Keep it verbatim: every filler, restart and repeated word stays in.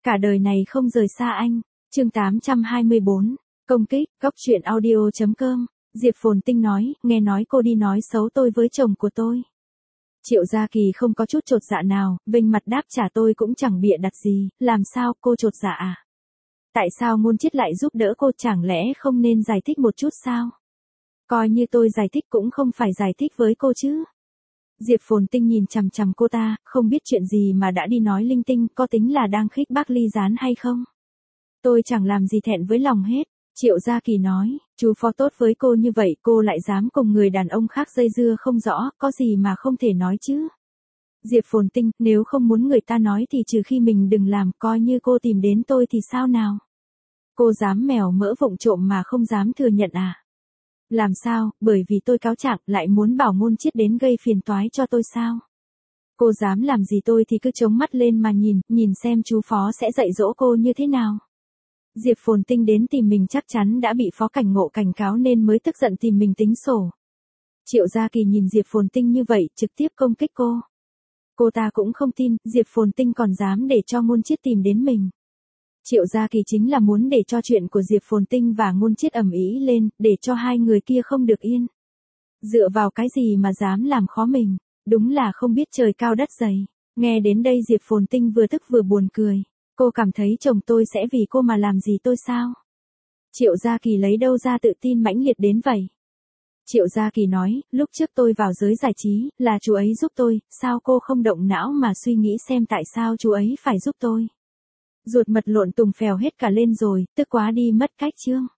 Cả đời này không rời xa anh. Chương tám trăm hai mươi bốn. Công kích. Góc truyện audio chấm com. Diệp Phồn Tinh nói, nghe nói cô đi nói xấu tôi với chồng của tôi. Triệu Gia Kỳ không có chút chột dạ nào, vênh mặt đáp trả tôi cũng chẳng bịa đặt gì, làm sao cô chột dạ à? Tại sao Ngôn Chiết lại giúp đỡ cô, chẳng lẽ không nên giải thích một chút sao? Coi như tôi giải thích cũng không phải giải thích với cô chứ. Diệp Phồn Tinh nhìn chằm chằm cô ta, không biết chuyện gì mà đã đi nói linh tinh, có tính là đang khích bác ly gián hay không? Tôi chẳng làm gì thẹn với lòng hết. Triệu Gia Kỳ nói, chú Phó tốt với cô như vậy cô lại dám cùng người đàn ông khác dây dưa không rõ, có gì mà không thể nói chứ. Diệp Phồn Tinh, nếu không muốn người ta nói thì trừ khi mình đừng làm, coi như cô tìm đến tôi thì sao nào? Cô dám mèo mỡ vụng trộm mà không dám thừa nhận à? Làm sao, bởi vì tôi cáo trạng lại muốn bảo Ngôn Chiết đến gây phiền toái cho tôi sao? Cô dám làm gì tôi thì cứ chống mắt lên mà nhìn, nhìn xem chú Phó sẽ dạy dỗ cô như thế nào. Diệp Phồn Tinh đến tìm mình chắc chắn đã bị Phó Cảnh Ngộ cảnh cáo nên mới tức giận tìm mình tính sổ. Triệu Gia Kỳ nhìn Diệp Phồn Tinh như vậy, trực tiếp công kích cô. Cô ta cũng không tin, Diệp Phồn Tinh còn dám để cho Ngôn Chiết tìm đến mình. Triệu Gia Kỳ chính là muốn để cho chuyện của Diệp Phồn Tinh và Ngôn Chiết ầm ĩ lên, để cho hai người kia không được yên. Dựa vào cái gì mà dám làm khó mình, đúng là không biết trời cao đất dày. Nghe đến đây Diệp Phồn Tinh vừa tức vừa buồn cười. Cô cảm thấy chồng tôi sẽ vì cô mà làm gì tôi sao? Triệu Gia Kỳ lấy đâu ra tự tin mãnh liệt đến vậy? Triệu Gia Kỳ nói, lúc trước tôi vào giới giải trí, là chú ấy giúp tôi, sao cô không động não mà suy nghĩ xem tại sao chú ấy phải giúp tôi? Ruột mật lộn tùng phèo hết cả lên rồi, tức quá đi mất cách chương.